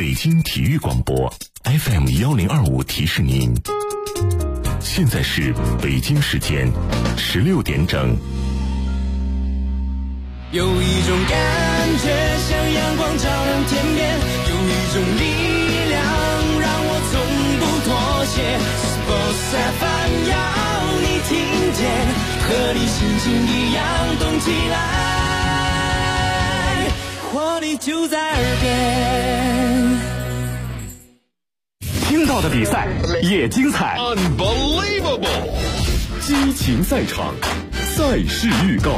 北京体育广播 FM1025提示您，现在是北京时间16点整。 有一种感觉像阳光照亮天边，有一种力量让我从不妥协。Sports FM 要你听见，和你心情一样动起来，活力就在耳边。 听到的比赛也精彩 Unbelievable 激情赛场，赛事预告。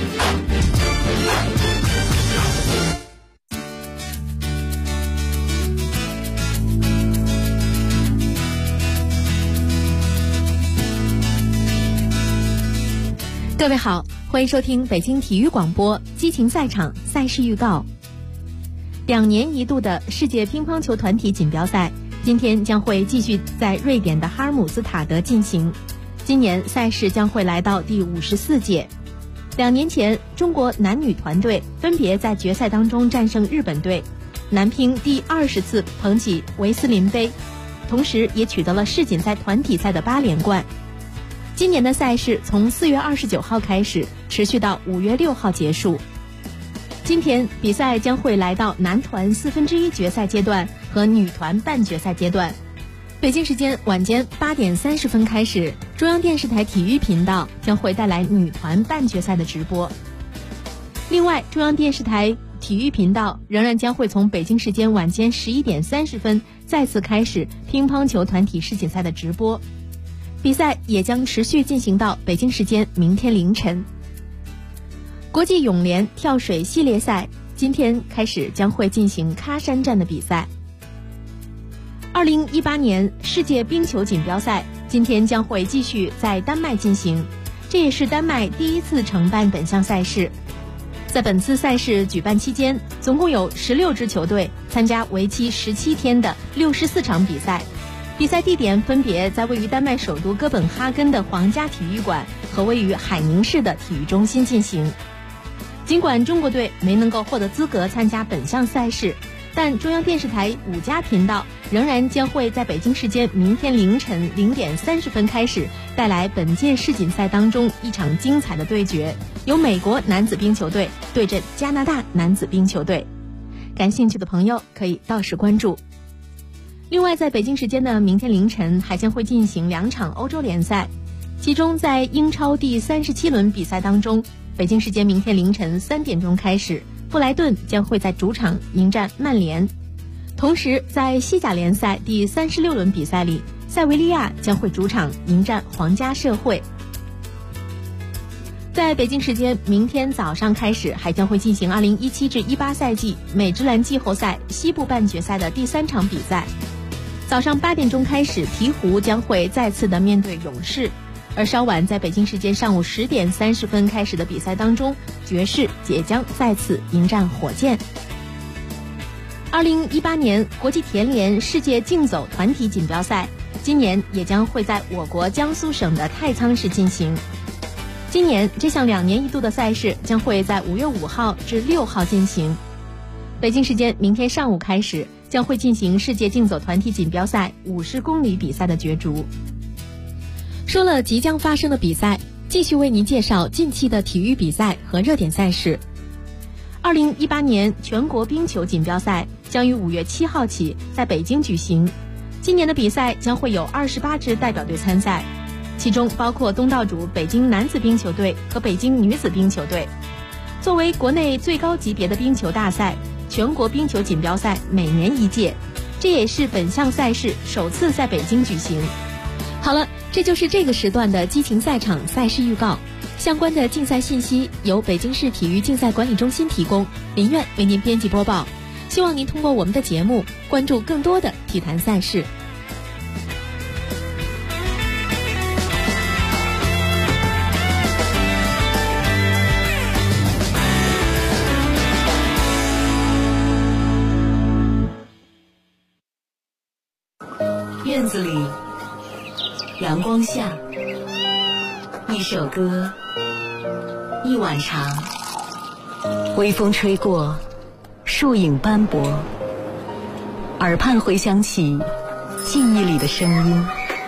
各位好，欢迎收听北京体育广播激情赛场赛事预告。2年一度的世界乒乓球团体锦标赛今天将会继续在瑞典的哈尔姆斯塔德进行，今年赛事将会来到第54届。2年前，中国男女团队分别在决赛当中战胜日本队，男乒第20次捧起维斯林杯，同时也取得了世锦赛团体赛的8连冠。今年的赛事从4月29号开始，持续到5月6号结束。今天比赛将会来到男团1/4决赛阶段和女团半决赛阶段。北京时间晚间8点30分开始，中央电视台体育频道将会带来女团半决赛的直播。另外，中央电视台体育频道仍然将会从北京时间晚间11点30分再次开始乒乓球团体世锦赛的直播。比赛也将持续进行到北京时间明天凌晨。国际泳联跳水系列赛今天开始将会进行喀山站的比赛。2018年世界冰球锦标赛今天将会继续在丹麦进行，这也是丹麦第一次承办本项赛事。在本次赛事举办期间，总共有16支球队参加为期17天的64场比赛。比赛地点分别在位于丹麦首都哥本哈根的皇家体育馆和位于海宁市的体育中心进行。尽管中国队没能够获得资格参加本项赛事，但中央电视台5家频道仍然将会在北京时间明天凌晨0点30分开始带来本届世锦赛当中一场精彩的对决，由美国男子冰球队对阵加拿大男子冰球队。感兴趣的朋友可以到时关注。另外，在北京时间的明天凌晨还将会进行2场欧洲联赛，其中在英超第37轮比赛当中，北京时间明天凌晨3点钟开始，布莱顿将会在主场迎战曼联。同时，在西甲联赛第36轮比赛里，塞维利亚将会主场迎战皇家社会。在北京时间明天早上开始，还将会进行2017至18赛季美职篮季后赛西部半决赛的第3场比赛。早上8点钟开始，鹈鹕将会再次的面对勇士，而稍晚在北京时间上午10点30分开始的比赛当中，爵士也将再次迎战火箭。2018年国际田联世界竞走团体锦标赛今年也将会在我国江苏省的太仓市进行。今年这项2年一度的赛事将会在5月5号至6号进行。北京时间明天上午开始，将会进行世界竞走团体锦标赛50公里比赛的角逐。说了即将发生的比赛，继续为您介绍近期的体育比赛和热点赛事。2018年全国冰球锦标赛将于5月7号起在北京举行。今年的比赛将会有28支代表队参赛，其中包括东道主北京男子冰球队和北京女子冰球队。作为国内最高级别的冰球大赛，全国冰球锦标赛每年1届，这也是本项赛事首次在北京举行。好了，这就是这个时段的激情赛场赛事预告。相关的竞赛信息由北京市体育竞赛管理中心提供，林苑为您编辑播报。希望您通过我们的节目关注更多的体坛赛事。 院子里，阳光下，一首歌，一碗茶，微风吹过，树影斑驳， 耳畔回响起记忆里的声音。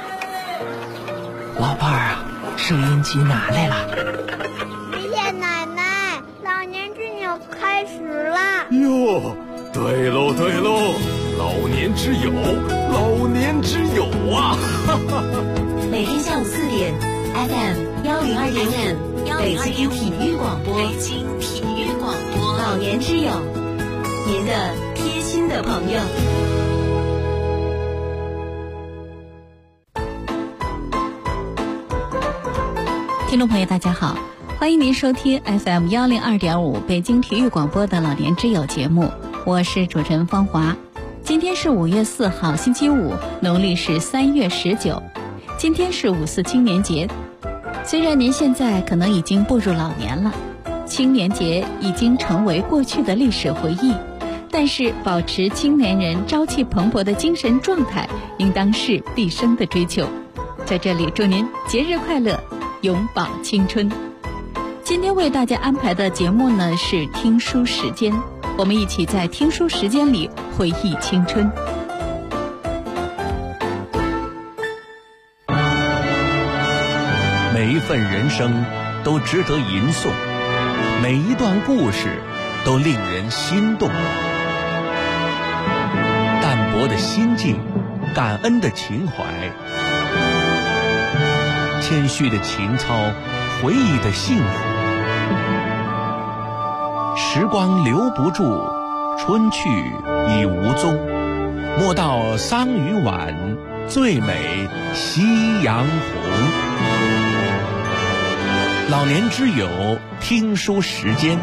老伴儿啊，收音机拿来了。 爷爷奶奶，老年之友开始啦！ 哟，对喽对喽，老年之友，老年之友啊！哈哈。 每天下午4点 FM 102.5，北京体育广播，北京体育广播，老年之友，您的贴心的朋友。 听众朋友大家好，欢迎您收听 FM 102.5北京体育广播的老年之友节目，我是主持人方华。今天是5月4号星期五，农历是3月19，今天是5·4青年节。虽然您现在可能已经步入老年了，青年节已经成为过去的历史回忆，但是保持青年人朝气蓬勃的精神状态应当是毕生的追求。在这里祝您节日快乐，永葆青春。今天为大家安排的节目呢是听书时间，我们一起在听书时间里回忆青春。 每一份人生都值得吟诵，每一段故事都令人心动。淡泊的心境，感恩的情怀，谦虚的情操，回忆的幸福。时光留不住，春去已无踪。莫道桑榆晚，最美夕阳红。老年之友听书时间。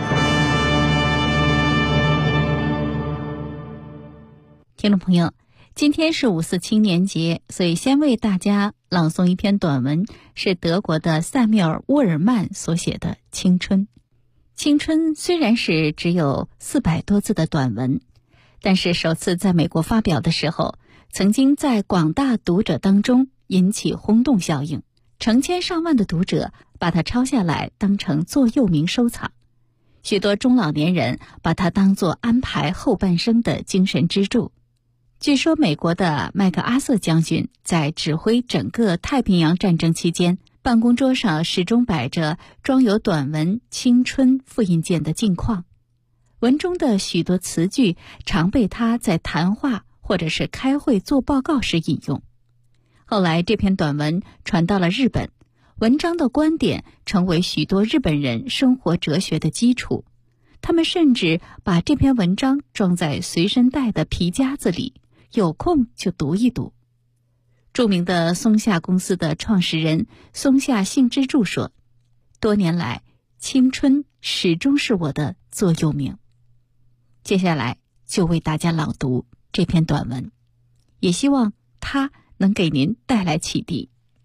听众朋友，今天是5·4青年节，所以先为大家朗诵一篇短文，是德国的塞缪尔·沃尔曼所写的《青春》。青春虽然是只有400多字的短文，但是首次在美国发表的时候，曾经在广大读者当中引起轰动效应，成千上万的读者把它抄下来当成座右铭收藏，许多中老年人把它当作安排后半生的精神支柱。据说美国的麦克阿瑟将军在指挥整个太平洋战争期间，办公桌上始终摆着装有短文《青春》复印件的镜框，文中的许多词句常被他在谈话或者是开会做报告时引用。后来这篇短文传到了日本，文章的观点成为许多日本人生活哲学的基础，他们甚至把这篇文章装在随身带的皮夹子里，有空就读一读。著名的松下公司的创始人松下幸之助说，多年来青春始终是我的座右铭。接下来就为大家朗读这篇短文，也希望它能给您带来启迪。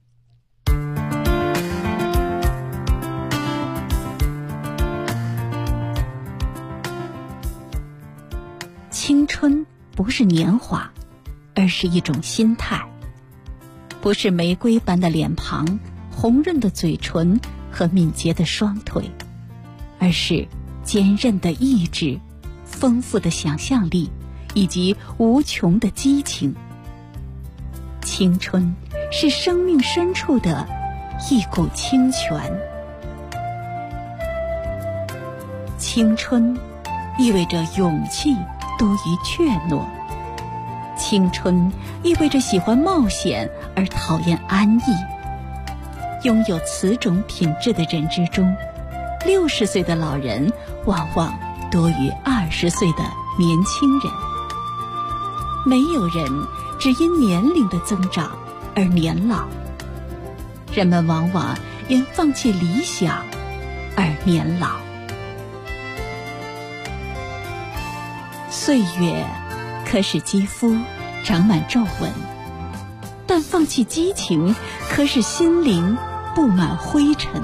青春不是年华，而是一种心态，不是玫瑰般的脸庞、红润的嘴唇和敏捷的双腿，而是坚韧的意志、丰富的想象力以及无穷的激情。青春是生命深处的一股清泉。青春意味着勇气多于怯懦，青春意味着喜欢冒险而讨厌安逸。拥有此种品质的人之中，60岁的老人往往多于20岁的年轻人。没有人只因年龄的增长而年老，人们往往因放弃理想而年老。岁月可使肌肤长满皱纹，但放弃激情可使心灵布满灰尘。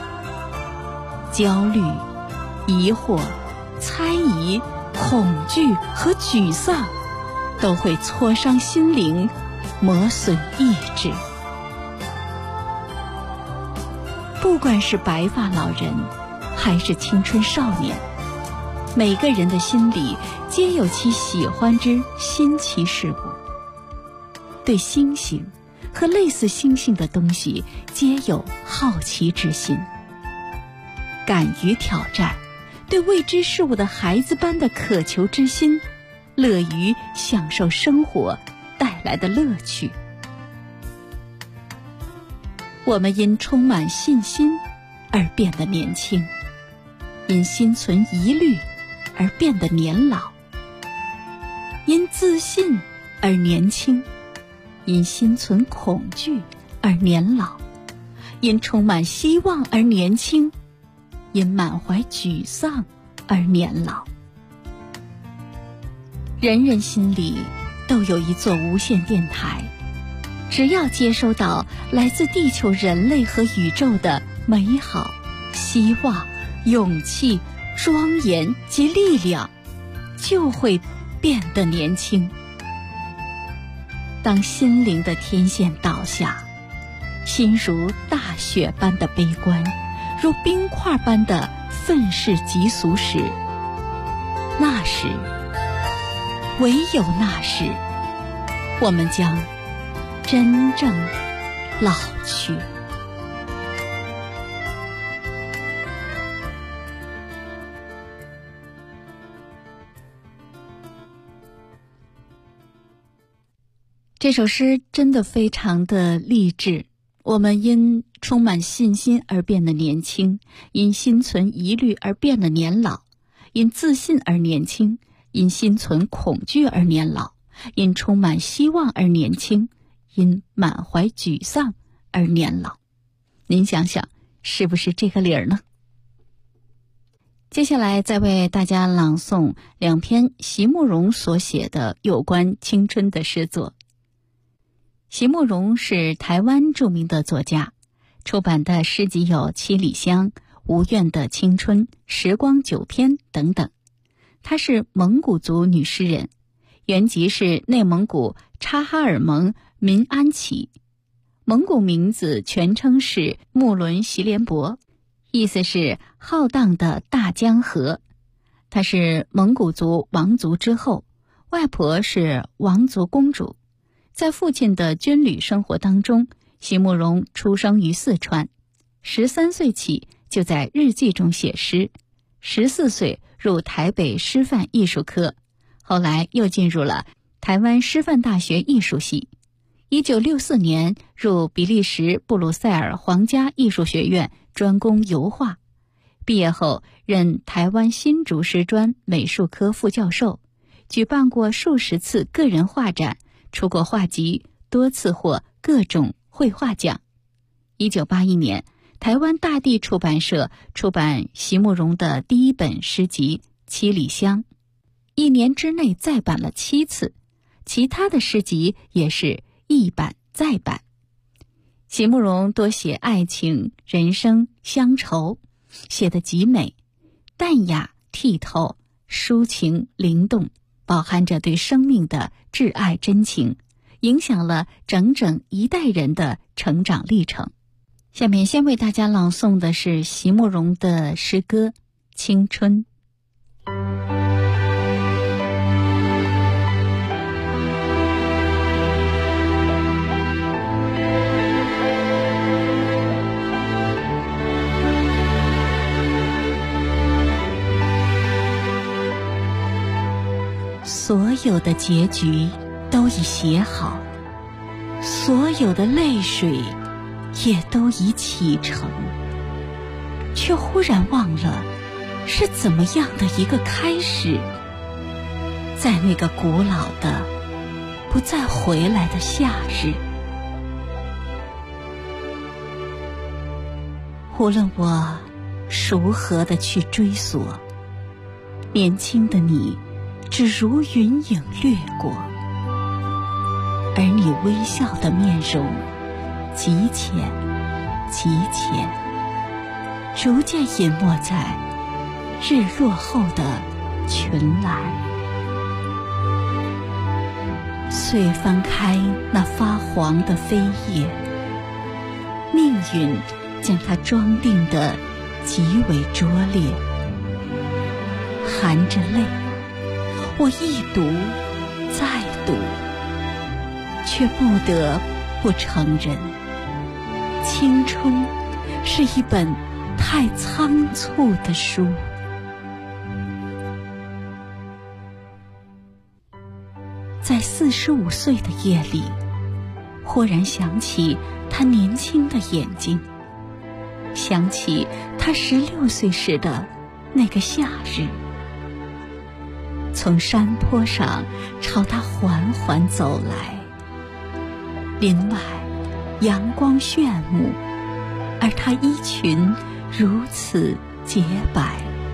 焦虑、疑惑、猜疑、恐惧和沮丧都会挫伤心灵，磨损意志。不管是白发老人还是青春少年， 每个人的心里皆有其喜欢之新奇事物，对星星和类似星星的东西皆有好奇之心，敢于挑战，对未知事物的孩子般的渴求之心，乐于享受生活带来的乐趣。我们因充满信心而变得年轻，因心存疑虑而变得年老，因自信而年轻，因心存恐惧而年老，因充满希望而年轻，因满怀沮丧而年老。人人心里都有一座无线电台，只要接收到来自地球人类和宇宙的美好、希望、勇气、庄严及力量，就会变得年轻。当心灵的天线倒下，心如大雪般的悲观，如冰块般的愤世嫉俗时，那时，唯有那时，我们将真正老去。这首诗真的非常的励志。我们因充满信心而变得年轻，因心存疑虑而变得年老，因自信而年轻，因心存恐惧而年老，因充满希望而年轻，因满怀沮丧而年老。您想想，是不是这个理儿呢？接下来再为大家朗诵两篇席慕容所写的有关青春的诗作。席慕容是台湾著名的作家，出版的诗集有《七里香》《无怨的青春》《时光9天》等等。她是蒙古族女诗人，原籍是内蒙古察哈尔盟民安旗，蒙古名字全称是木伦席连博，意思是浩荡的大江河。她是蒙古族王族之后，外婆是王族公主。在父亲的军旅生活当中，席慕容出生于四川，13岁起就在日记中写诗，14岁入台北师范艺术科，后来又进入了台湾师范大学艺术系。1964年入比利时布鲁塞尔皇家艺术学院专攻油画，毕业后任台湾新竹师专美术科副教授，举办过数十次个人画展，出过画集，多次获各种绘画奖。1981年，台湾大地出版社出版席慕容的第一本诗集《七里香》，1年之内再版了7次，其他的诗集也是一版再版。席慕容多写爱情、人生、乡愁，写得极美，淡雅剔透，抒情灵动，饱含着对生命的挚爱真情，影响了整整一代人的成长历程。下面先为大家朗诵的是席慕容的诗歌《青春》。所有的结局都已写好，所有的泪水也都已启程，却忽然忘了是怎么样的一个开始。在那个古老的不再回来的夏日，无论我如何的去追索，年轻的你只如云影掠过，而你微笑的面容极浅极浅，逐渐隐没在日落后的群岚。遂翻开那发黄的扉页，命运将它装订得极为拙劣。 含着泪，我一读再读，却不得不承认，青春是一本太仓促的书。在45岁的夜里，忽然想起他年轻的眼睛，想起他16岁时的那个夏日，从山坡上朝他缓缓走来，林外阳光炫目，而他衣裙如此洁白。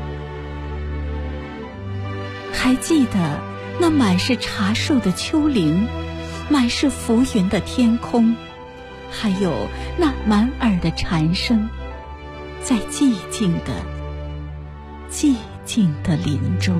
还记得那满是茶树的丘陵，满是浮云的天空，还有那满耳的蝉声，在寂静的林中。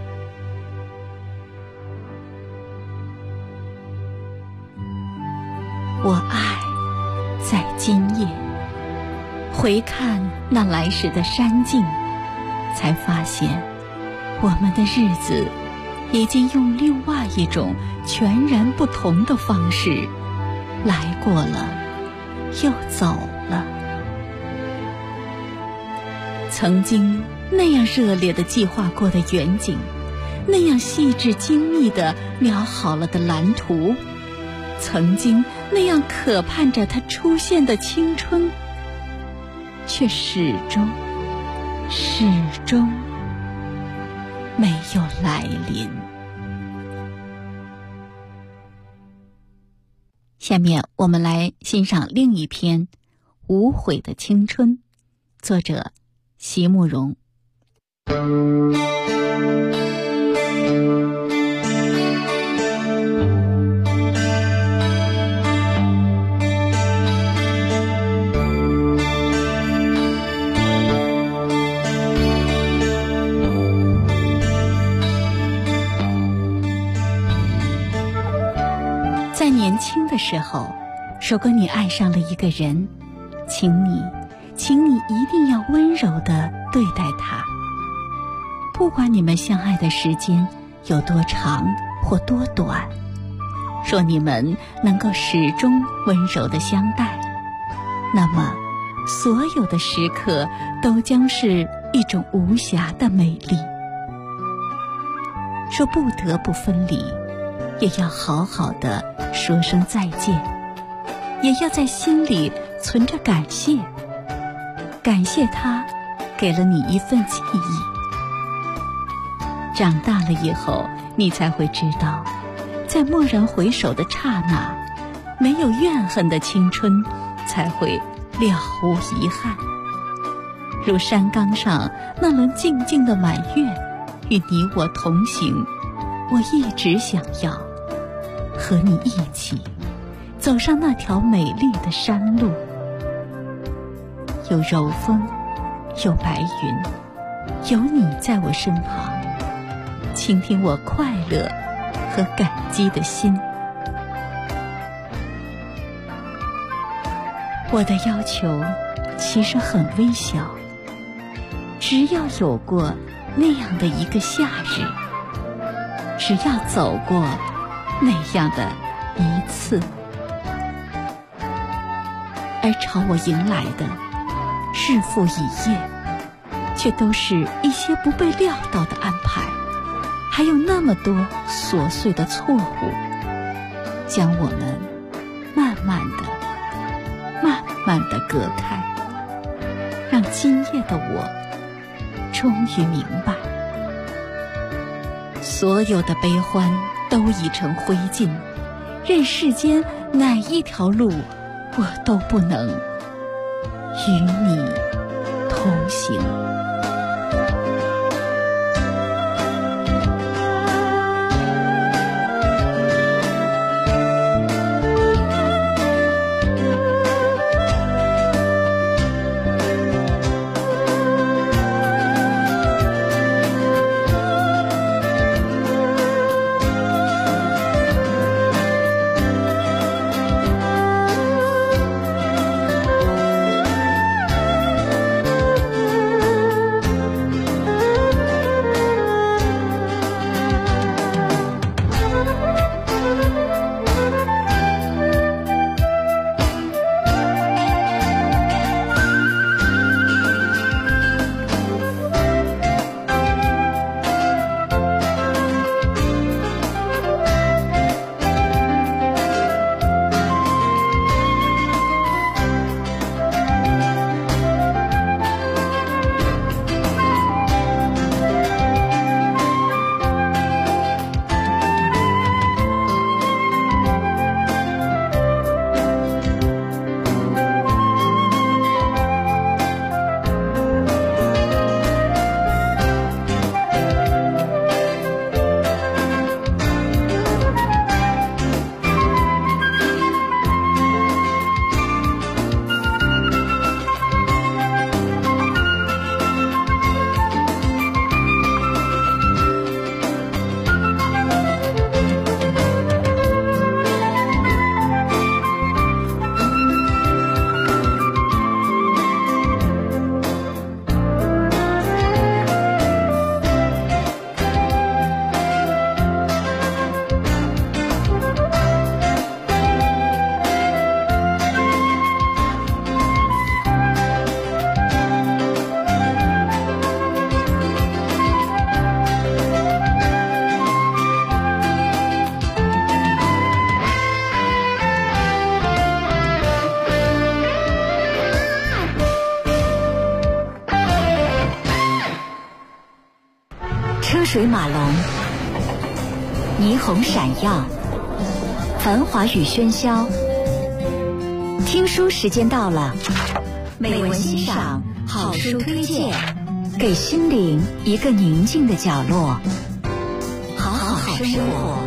我爱在今夜回看那来时的山径，才发现我们的日子已经用另外一种全然不同的方式来过了，又走了。曾经那样热烈地计划过的远景，那样细致精密地描好了的蓝图，曾经那样渴盼着它出现的青春，却始终没有来临。下面我们来欣赏另一篇《无悔的青春》，作者席慕容。在年轻的时候，如果你爱上了一个人，请你一定要温柔地对待他。不管你们相爱的时间有多长或多短，若你们能够始终温柔地相待，那么所有的时刻都将是一种无瑕的美丽。若不得不分离，也要好好地说声再见，也要在心里存着感谢，感谢他给了你一份记忆。长大了以后，你才会知道，在蓦然回首的刹那，没有怨恨的青春才会了无遗憾。如山岗上那轮静静的满月，与你我同行，我一直想要和你一起走上那条美丽的山路，有柔风，有白云，有你在我身旁，倾听我快乐和感激的心。我的要求其实很微小，只要有过那样的一个夏日，只要走过那样的一次，而朝我迎来的日复一夜，却都是一些不被料到的安排，还有那么多琐碎的错误，将我们慢慢的隔开，让今夜的我终于明白，所有的悲欢都已成灰烬，任世间哪一条路我都不能与你同行。 车水马龙，霓虹闪耀，繁华与喧嚣。听书时间到了，美文欣赏，好书推荐，给心灵一个宁静的角落，好好生活。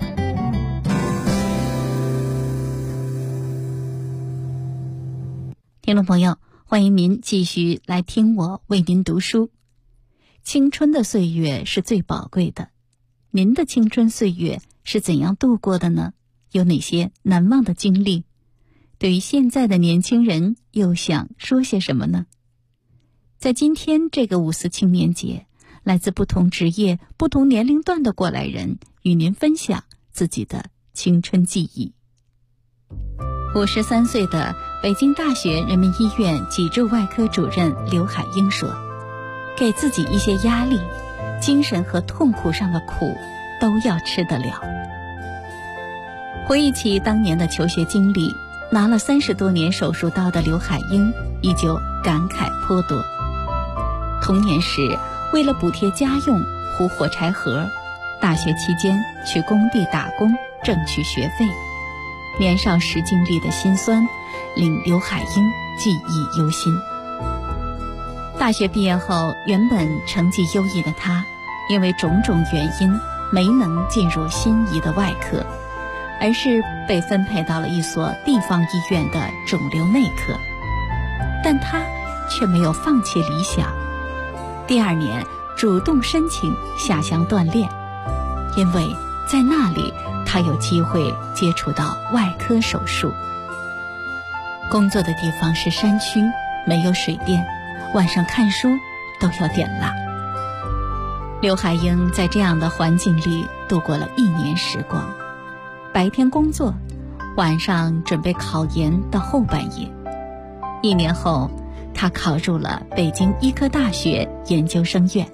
听众朋友，欢迎您继续来听我为您读书。青春的岁月是最宝贵的，您的青春岁月是怎样度过的呢？有哪些难忘的经历？对于现在的年轻人又想说些什么呢？在今天这个5·4青年节，来自不同职业、不同年龄段的过来人与您分享自己的青春记忆。53岁的北京大学人民医院脊柱外科主任刘海英说，给自己一些压力，精神和痛苦上的苦都要吃得了。回忆起当年的求学经历，拿了30多年手术刀的刘海英依旧感慨颇多。童年时为了补贴家用糊火柴盒，大学期间去工地打工挣取学费，年少时经历的辛酸令刘海英记忆犹新。大学毕业后，原本成绩优异的他，因为种种原因没能进入心仪的外科，而是被分配到了一所地方医院的肿瘤内科。但他却没有放弃理想，第2年主动申请下乡锻炼，因为在那里他有机会接触到外科手术。工作的地方是山区，没有水电，晚上看书都要点蜡。刘海英在这样的环境里度过了1年时光，白天工作，晚上准备考研到后半夜。1年后，他考入了北京医科大学研究生院。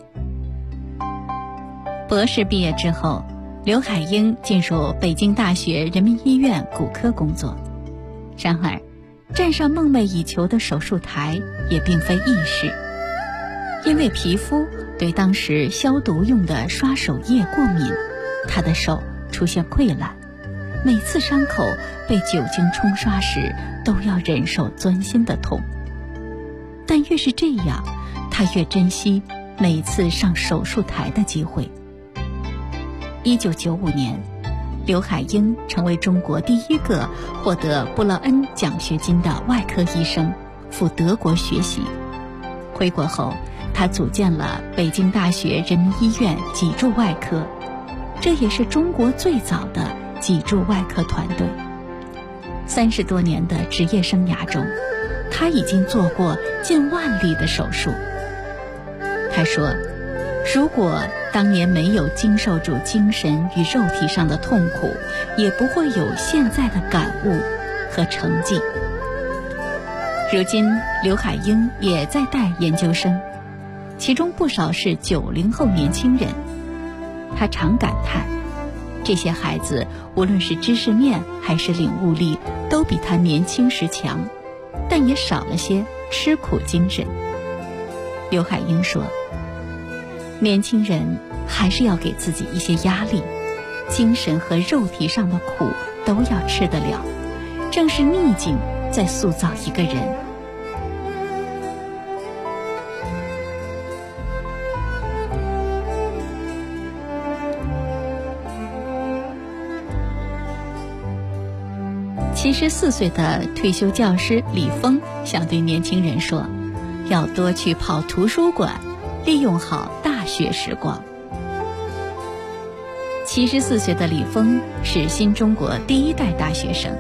博士毕业之后，刘海英进入北京大学人民医院骨科工作。然而，站上梦寐以求的手术台也并非易事，因为皮肤对当时消毒用的刷手液过敏，他的手出现溃烂，每次伤口被酒精冲刷时都要忍受钻心的痛。但越是这样，他越珍惜每次上手术台的机会。1995年，刘海英成为中国第1个获得布劳恩奖学金的外科医生，赴德国学习。回国后，他组建了北京大学人民医院脊柱外科，这也是中国最早的脊柱外科团队。30多年的职业生涯中，他已经做过近万例的手术。他说，如果当年没有经受住精神与肉体上的痛苦，也不会有现在的感悟和成绩。如今，刘海英也在带研究生，其中不少是90后年轻人。他常感叹，这些孩子无论是知识面还是领悟力，都比他年轻时强，但也少了些吃苦精神。刘海英说，年轻人还是要给自己一些压力，精神和肉体上的苦都要吃得了，正是逆境在塑造一个人。74岁的退休教师李峰想对年轻人说，要多去跑图书馆，利用好大学时光。74岁的李峰是新中国第1代大学生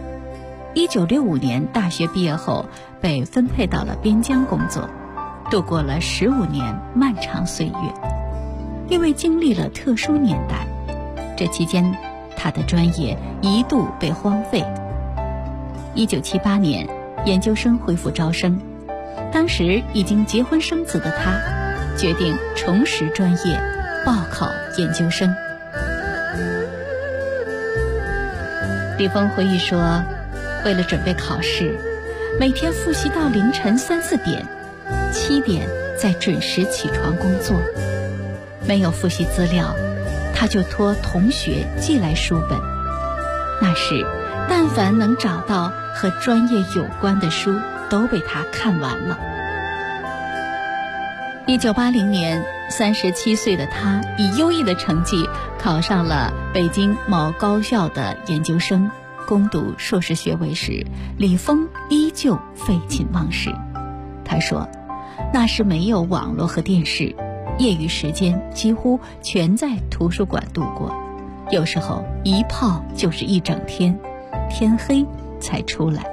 ，1965年大学毕业后被分配到了边疆工作，度过了15年漫长岁月。因为经历了特殊年代，这期间他的专业一度被荒废。1978年，研究生恢复招生，当时已经结婚生子的他，决定重拾专业，报考研究生。李峰回忆说，为了准备考试，每天复习到凌晨3、4点，7点再准时起床工作。 没有复习资料，他就托同学寄来书本。那时但凡能找到和专业有关的书，都被他看完了。1980年，37岁的他以优异的成绩考上了北京某高校的研究生，攻读硕士学位时，李峰依旧废寝忘食。他说，那时没有网络和电视，业余时间几乎全在图书馆度过，有时候一泡就是一整天，天黑才出来。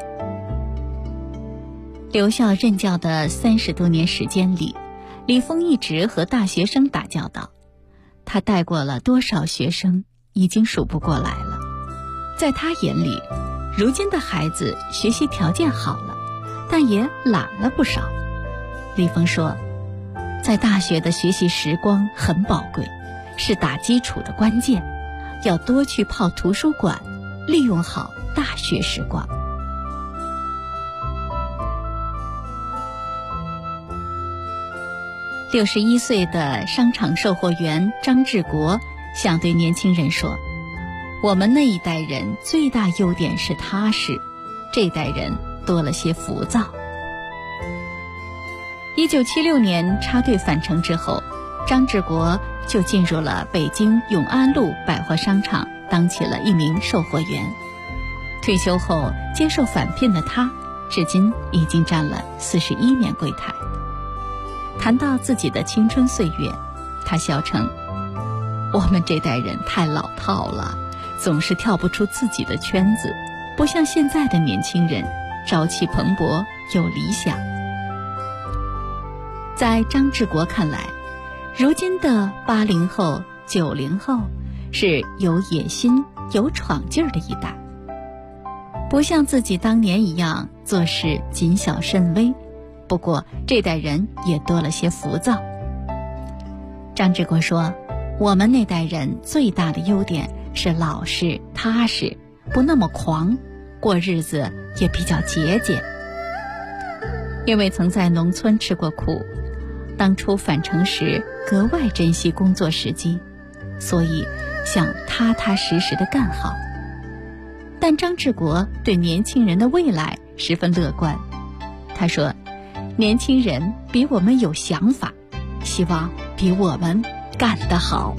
留校任教的30多年时间里，李峰一直和大学生打交道，他带过了多少学生已经数不过来了。在他眼里，如今的孩子学习条件好了，但也懒了不少。李峰说，在大学的学习时光很宝贵，是打基础的关键，要多去泡图书馆，利用好大学时光。61岁的商场售货员张志国想对年轻人说，我们那一代人最大优点是踏实，这代人多了些浮躁。1976年插队返城之后，张志国就进入了北京永安路百货商场，当起了一名售货员。退休后接受返聘的他，至今已经站了41年柜台。谈到自己的青春岁月，他笑称，我们这代人太老套了，总是跳不出自己的圈子，不像现在的年轻人朝气蓬勃，有理想。在张志国看来，如今的80后、90后是有野心、有闯劲儿的一代，不像自己当年一样做事谨小慎微，不过这代人也多了些浮躁。张志国说，我们那代人最大的优点是老实踏实，不那么狂，过日子也比较节俭。因为曾在农村吃过苦，当初返城时格外珍惜工作时机，所以想踏踏实实地干好。但张志国对年轻人的未来十分乐观，他说，年轻人比我们有想法，希望比我们干得好。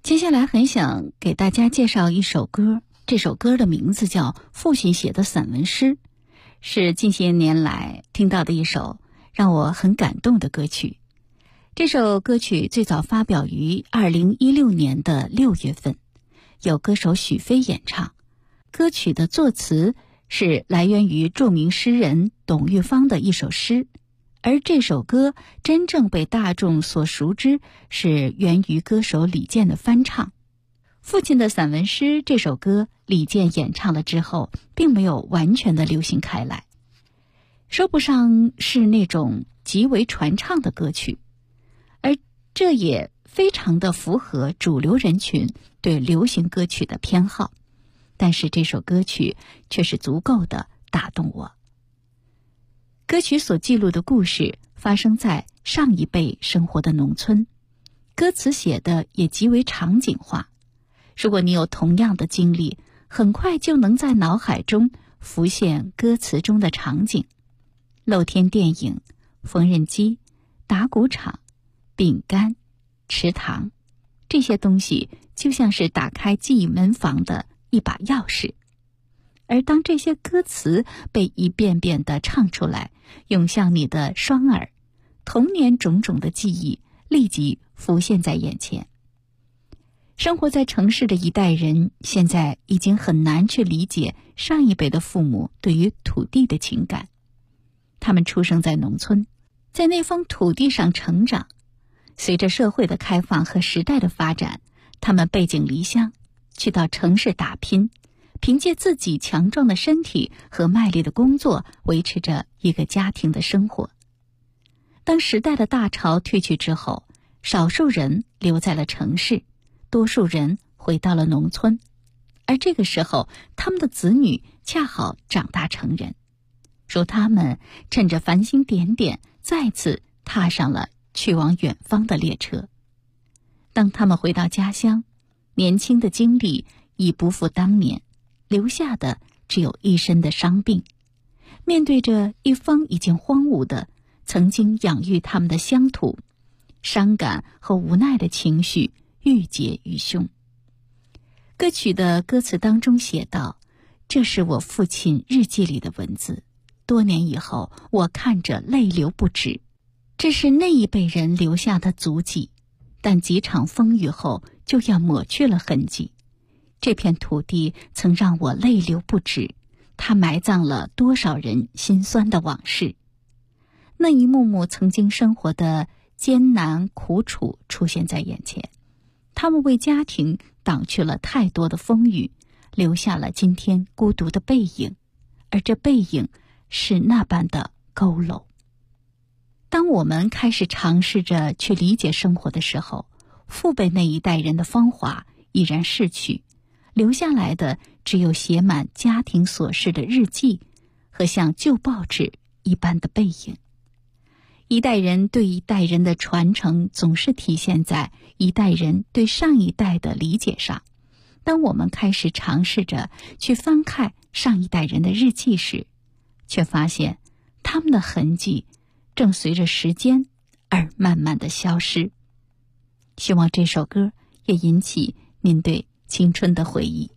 接下来很想给大家介绍一首歌，这首歌的名字叫《父亲写的散文诗》，是近些年来听到的一首让我很感动的歌曲。这首歌曲最早发表于2016年的6月份，由歌手许飞演唱。歌曲的作词是来源于著名诗人董玉芳的一首诗，而这首歌真正被大众所熟知是源于歌手李健的翻唱。父亲的散文诗这首歌，李健演唱了之后并没有完全的流行开来，说不上是那种极为传唱的歌曲，而这也非常的符合主流人群对流行歌曲的偏好，但是这首歌曲却是足够的打动我。歌曲所记录的故事发生在上一辈生活的农村，歌词写的也极为场景化。如果你有同样的经历，很快就能在脑海中浮现歌词中的场景：露天电影、缝纫机、打谷场、饼干、池塘，这些东西就像是打开记忆门房的一把钥匙。而当这些歌词被一遍遍地唱出来，涌向你的双耳，童年种种的记忆立即浮现在眼前。生活在城市的一代人现在已经很难去理解上一辈的父母对于土地的情感。他们出生在农村，在那方土地上成长，随着社会的开放和时代的发展，他们背井离乡，去到城市打拼，凭借自己强壮的身体和卖力的工作，维持着一个家庭的生活。当时代的大潮退去之后，少数人留在了城市，多数人回到了农村，而这个时候，他们的子女恰好长大成人，如他们趁着繁星点点，再次踏上了去往远方的列车。当他们回到家乡，年轻的精力已不复当年，留下的只有一身的伤病。面对着一方已经荒芜的曾经养育他们的乡土，伤感和无奈的情绪郁结于胸。歌曲的歌词当中写道：这是我父亲日记里的文字，多年以后我看着泪流不止。这是那一辈人留下的足迹，但几场风雨后就要抹去了痕迹。这片土地曾让我泪流不止，它埋葬了多少人心酸的往事。那一幕幕曾经生活的艰难苦楚出现在眼前，他们为家庭挡去了太多的风雨，留下了今天孤独的背影，而这背影是那般的佝偻。当我们开始尝试着去理解生活的时候，父辈那一代人的芳华已然逝去，留下来的只有写满家庭琐事的日记和像旧报纸一般的背影。一代人对一代人的传承总是体现在一代人对上一代的理解上。当我们开始尝试着去翻看上一代人的日记时，却发现他们的痕迹正随着时间而慢慢的消失。希望这首歌也引起您对青春的回忆。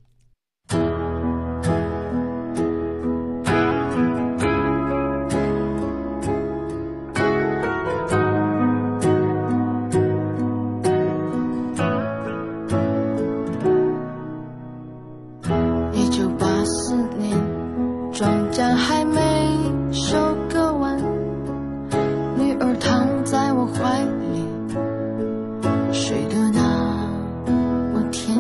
庄稼还没收割完，女儿躺在我怀里，睡得那么甜。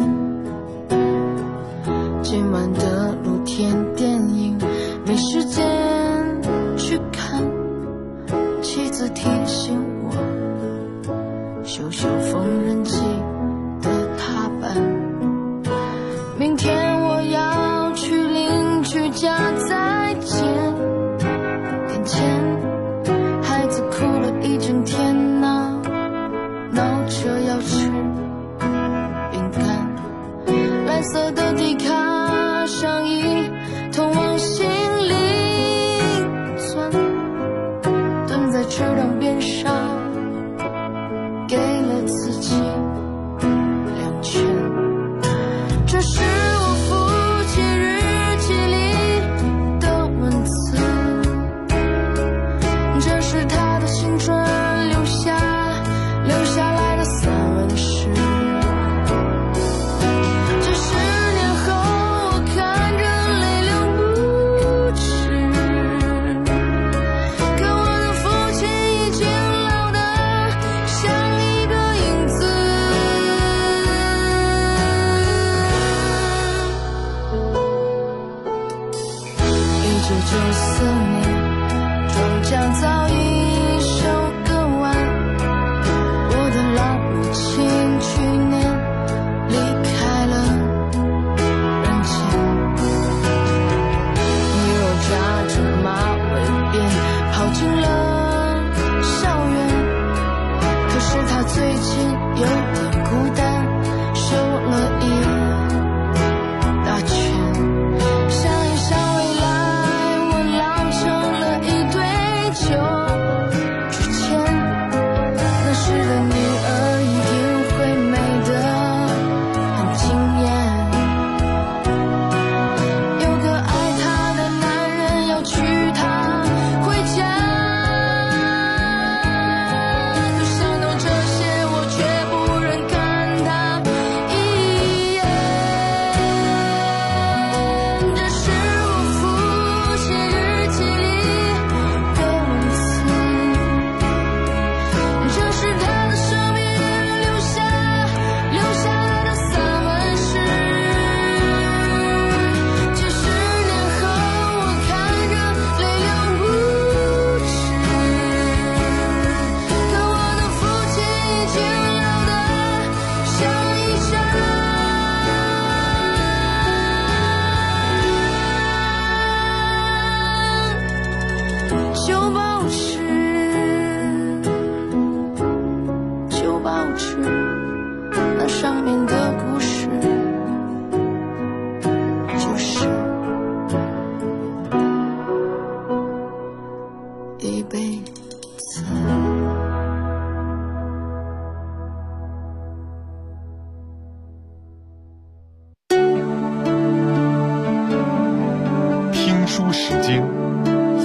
今晚的露天电影没时间去看，妻子提醒我修修缝纫机的踏板，明天我要去邻居家再见。眼前孩子哭了一整天呐，闹着要吃饼干，蓝色的迪卡上衣通往心里钻，蹲在池塘边上给了自己2圈。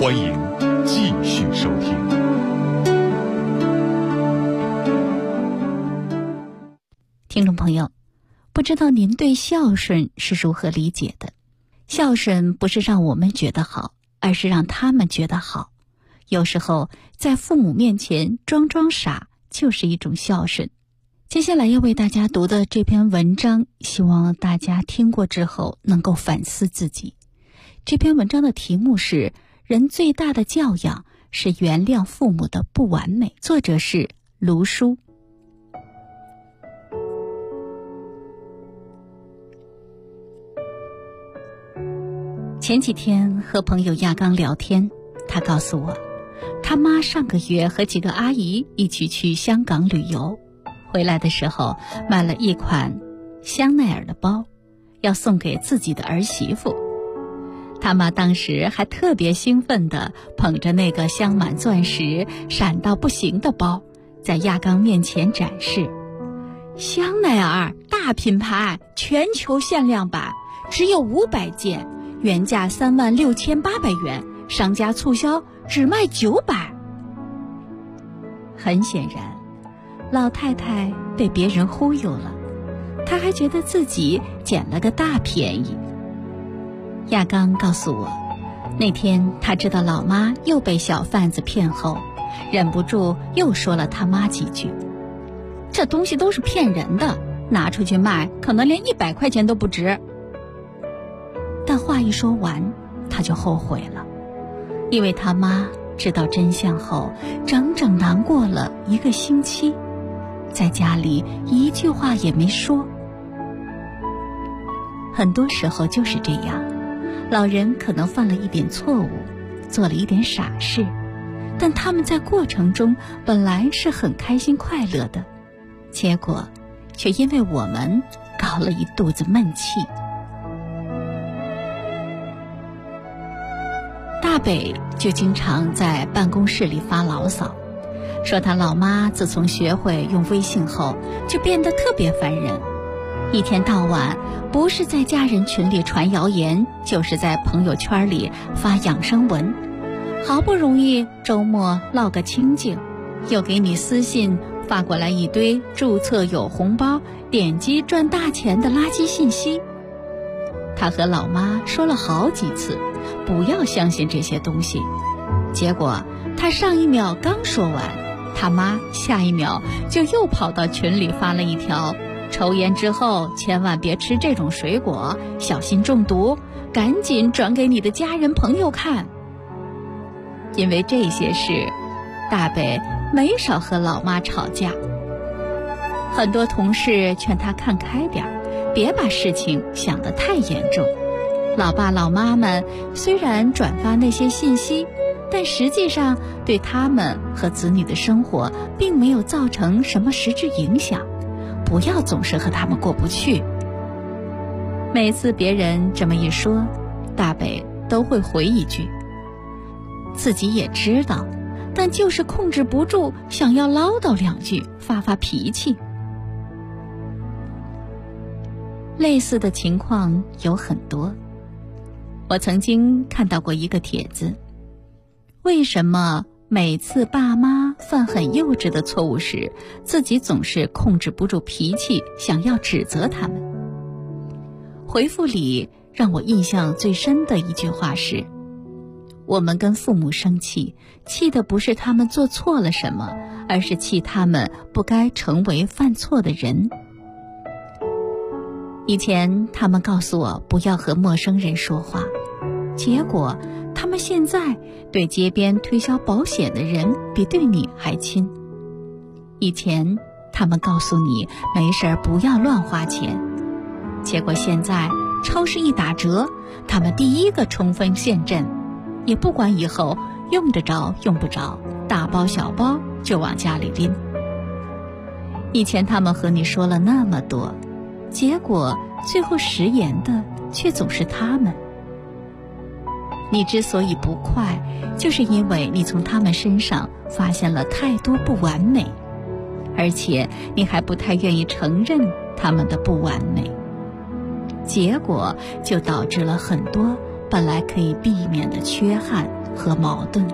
欢迎继续收听。 听众朋友，不知道您对孝顺是如何理解的？孝顺不是让我们觉得好，而是让他们觉得好。有时候在父母面前装傻就是一种孝顺。接下来要为大家读的这篇文章，希望大家听过之后能够反思自己。这篇文章的题目是人最大的教养是原谅父母的不完美，作者是卢书。前几天和朋友亚刚聊天，他告诉我，他妈上个月和几个阿姨一起去香港旅游，回来的时候买了一款香奈儿的包，要送给自己的儿媳妇。他妈当时还特别兴奋地捧着那个镶满钻石、闪到不行的包，在亚刚面前展示。香奈儿大品牌，全球限量版，只有500件，原价36800元，商家促销只卖900。很显然，老太太被别人忽悠了，她还觉得自己捡了个大便宜。亚刚告诉我，那天他知道老妈又被小贩子骗后，忍不住又说了他妈几句。这东西都是骗人的，拿出去卖可能连100块钱都不值。但话一说完，他就后悔了，因为他妈知道真相后，整整难过了1个星期，在家里一句话也没说。很多时候就是这样，老人可能犯了一点错误，做了一点傻事，但他们在过程中本来是很开心快乐的，结果却因为我们搞了一肚子闷气。大北就经常在办公室里发牢骚，说他老妈自从学会用微信后就变得特别烦人，一天到晚不是在家人群里传谣言，就是在朋友圈里发养生文，好不容易周末落个清静，又给你私信发过来一堆注册有红包、点击赚大钱的垃圾信息。他和老妈说了好几次不要相信这些东西，结果他上一秒刚说完，他妈下一秒就又跑到群里发了一条：抽烟之后千万别吃这种水果，小心中毒，赶紧转给你的家人朋友看。因为这些事，大北没少和老妈吵架。很多同事劝他看开点，别把事情想得太严重。老爸老妈们虽然转发那些信息，但实际上对他们和子女的生活并没有造成什么实质影响，不要总是和他们过不去。每次别人这么一说，大北都会回一句，自己也知道，但就是控制不住想要唠叨2句，发脾气。类似的情况有很多。我曾经看到过一个帖子，为什么每次爸妈犯很幼稚的错误时，自己总是控制不住脾气，想要指责他们？回复里让我印象最深的一句话是：我们跟父母生气，气的不是他们做错了什么，而是气他们不该成为犯错的人。以前他们告诉我不要和陌生人说话，结果他们现在对街边推销保险的人比对你还亲。以前他们告诉你没事不要乱花钱，结果现在超市一打折，他们第一个冲锋陷阵，也不管以后用得着用不着，大包小包就往家里拎。以前他们和你说了那么多，结果最后食言的却总是他们。你之所以不快，就是因为你从他们身上发现了太多不完美，而且你还不太愿意承认他们的不完美，结果就导致了很多本来可以避免的缺憾和矛盾。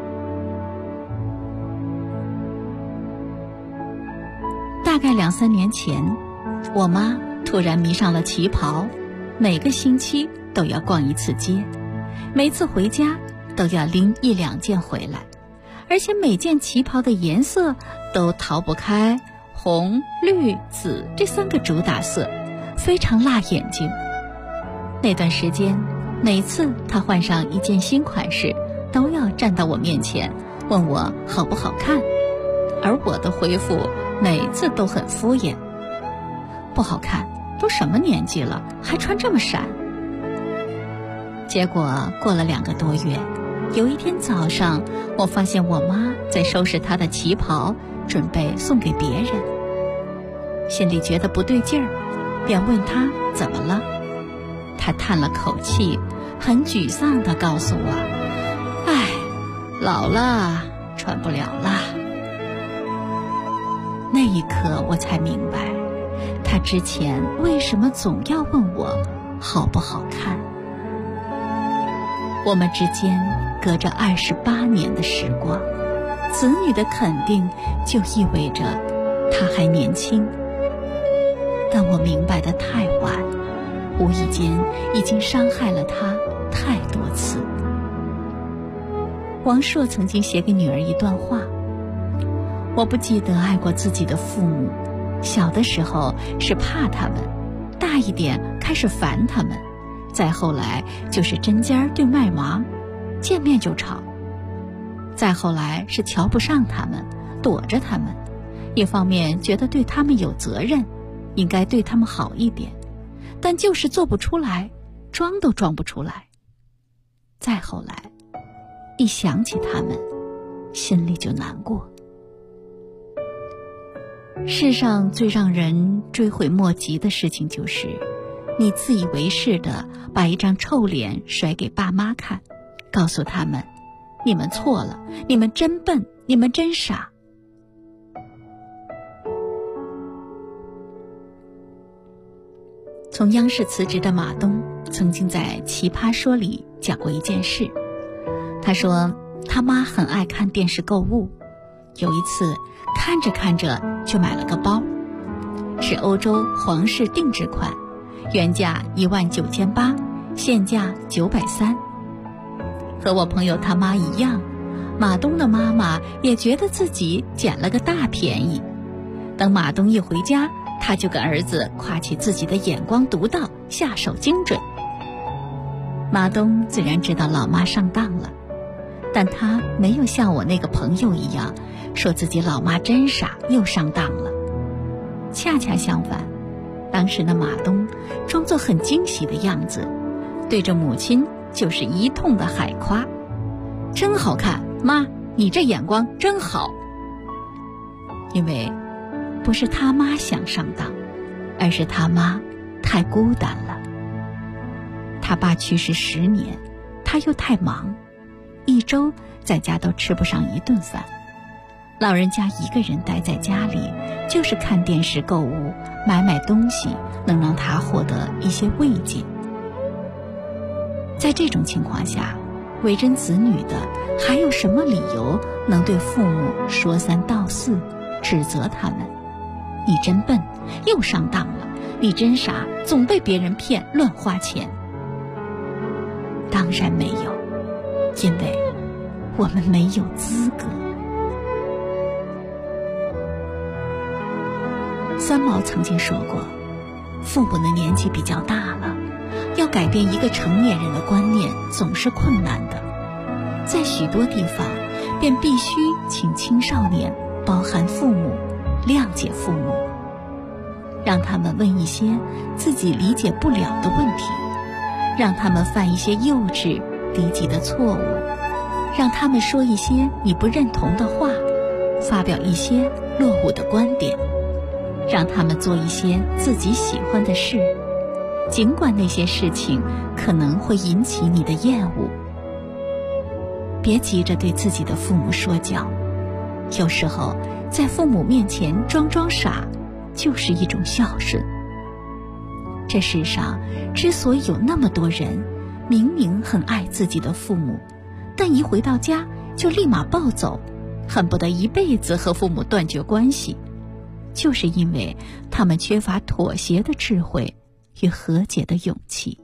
大概2-3年前，我妈突然迷上了旗袍，每个星期都要逛一次街，每次回家都要拎1-2件回来，而且每件旗袍的颜色都逃不开红、绿、紫这3个主打色，非常辣眼睛。那段时间，每次她换上一件新款式，都要站到我面前问我好不好看，而我的回复每次都很敷衍，不好看，都什么年纪了，还穿这么闪。结果过了2个多月，有一天早上，我发现我妈在收拾她的旗袍，准备送给别人，心里觉得不对劲儿，便问她怎么了。她叹了口气，很沮丧地告诉我：哎，老了，穿不了了。那一刻我才明白，她之前为什么总要问我好不好看。我们之间隔着28年的时光，子女的肯定就意味着她还年轻。但我明白得太晚，无意间已经伤害了她太多次。王朔曾经写给女儿一段话：我不记得爱过自己的父母，小的时候是怕他们，大一点开始烦他们，再后来就是针尖对麦芒，见面就吵，再后来是瞧不上他们，躲着他们，一方面觉得对他们有责任，应该对他们好一点，但就是做不出来，装都装不出来。再后来一想起他们，心里就难过。世上最让人追悔莫及的事情，就是你自以为是的把一张臭脸甩给爸妈看，告诉他们你们错了，你们真笨，你们真傻。从央视辞职的马东曾经在《奇葩说》里讲过一件事。他说他妈很爱看电视购物，有一次看着看着就买了个包，是欧洲皇室定制款，原价19800，现价930。和我朋友他妈一样，马东的妈妈也觉得自己捡了个大便宜。等马东一回家，他就跟儿子夸起自己的眼光独到，下手精准。马东自然知道老妈上当了，但他没有像我那个朋友一样说自己老妈真傻又上当了。恰恰相反，当时的马东装作很惊喜的样子，对着母亲就是一通的海夸：真好看，妈，你这眼光真好。因为不是他妈想上当，而是他妈太孤单了。他爸去世10年，他又太忙，一周在家都吃不上1顿饭。老人家一个人待在家里，就是看电视购物，买东西，能让他获得一些慰藉。在这种情况下，为人子女的还有什么理由能对父母说三道四，指责他们？你真笨，又上当了，你真傻，总被别人骗，乱花钱。当然没有，因为我们没有资格。三毛曾经说过，父母的年纪比较大了，要改变一个成年人的观念总是困难的，在许多地方便必须请青少年包含父母，谅解父母，让他们问一些自己理解不了的问题，让他们犯一些幼稚低级的错误，让他们说一些你不认同的话，发表一些落伍的观点，让他们做一些自己喜欢的事，尽管那些事情可能会引起你的厌恶。别急着对自己的父母说教，有时候在父母面前装傻就是一种孝顺。这世上之所以有那么多人明明很爱自己的父母， 但一回到家就立马暴走，恨不得一辈子和父母断绝关系，就是因为他们缺乏妥协的智慧与和解的勇气。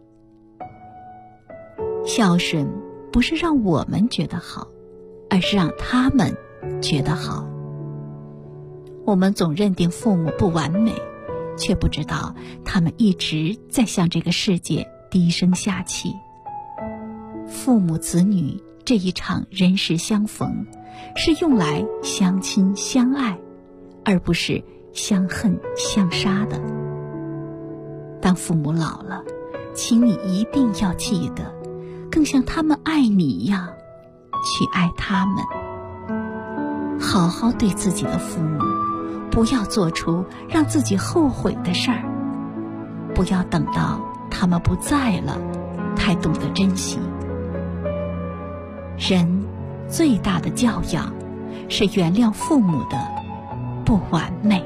孝顺不是让我们觉得好，而是让他们觉得好。我们总认定父母不完美，却不知道他们一直在向这个世界低声下气。父母子女这一场人世相逢，是用来相亲相爱，而不是相恨相杀的。当父母老了，请你一定要记得，更像他们爱你一样去爱他们。好好对自己的父母，不要做出让自己后悔的事儿，不要等到他们不在了才懂得珍惜。人最大的教养是原谅父母的不完美。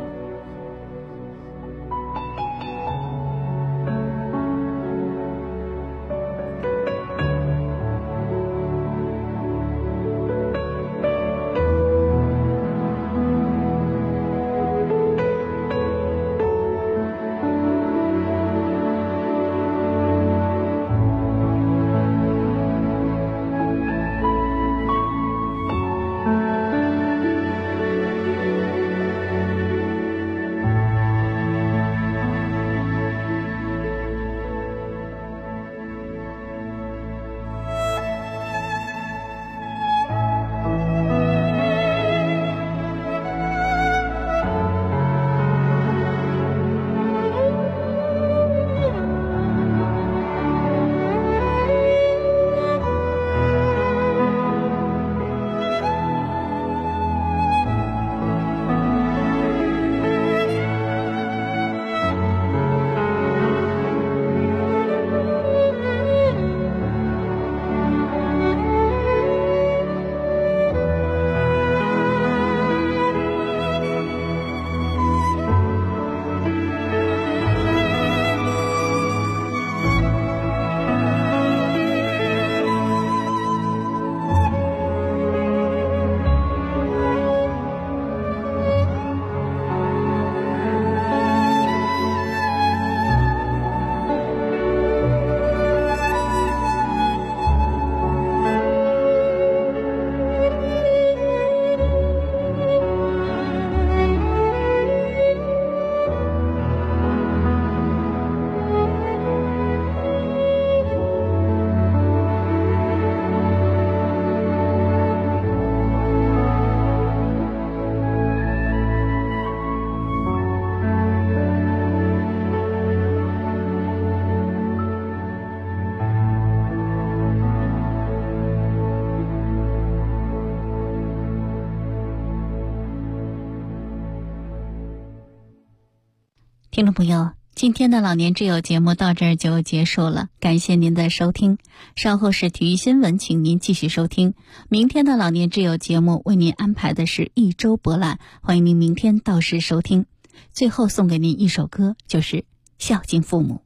听众朋友，今天的老年之友节目到这儿就结束了，感谢您的收听。稍后是体育新闻，请您继续收听。明天的老年之友节目为您安排的是一周博览，欢迎您明天到时收听。最后送给您一首歌，就是《孝敬父母》。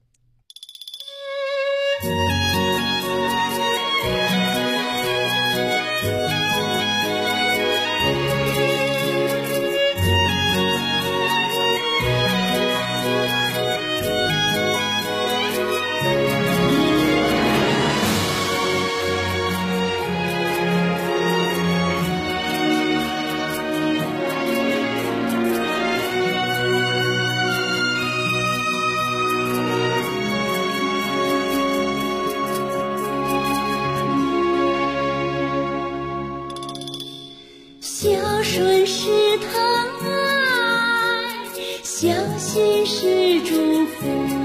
孝顺是疼爱，孝心是祝福，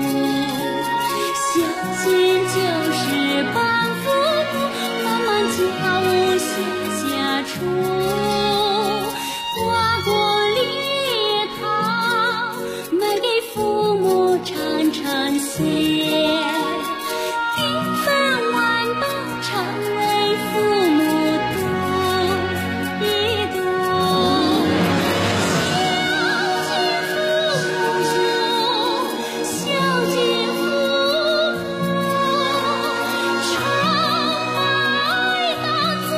孝敬就是帮父母帮忙家务小家畜，花果梨桃买给父母尝尝鲜，平分万宝常为父母常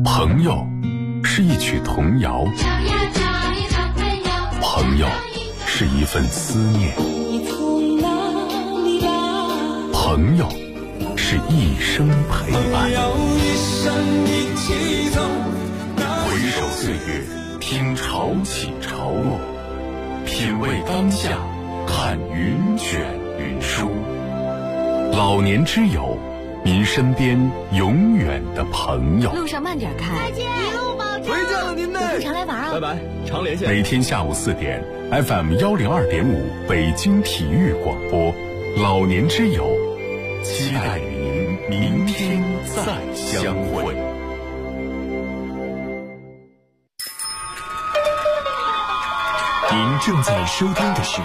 朋友是一曲童谣，朋友是一份思念，朋友是一生陪伴。回首岁月，听潮起潮落，品味当下，看云卷云舒。老年之友，您身边永远的朋友。 路上慢点开， 再见，一路保重。 回见了您呢， 常来玩啊！ 拜拜，常连线。 每天下午4点 ，FM 102.5北京体育广播，老年之友，期待与您明天再相会。您正在收听的是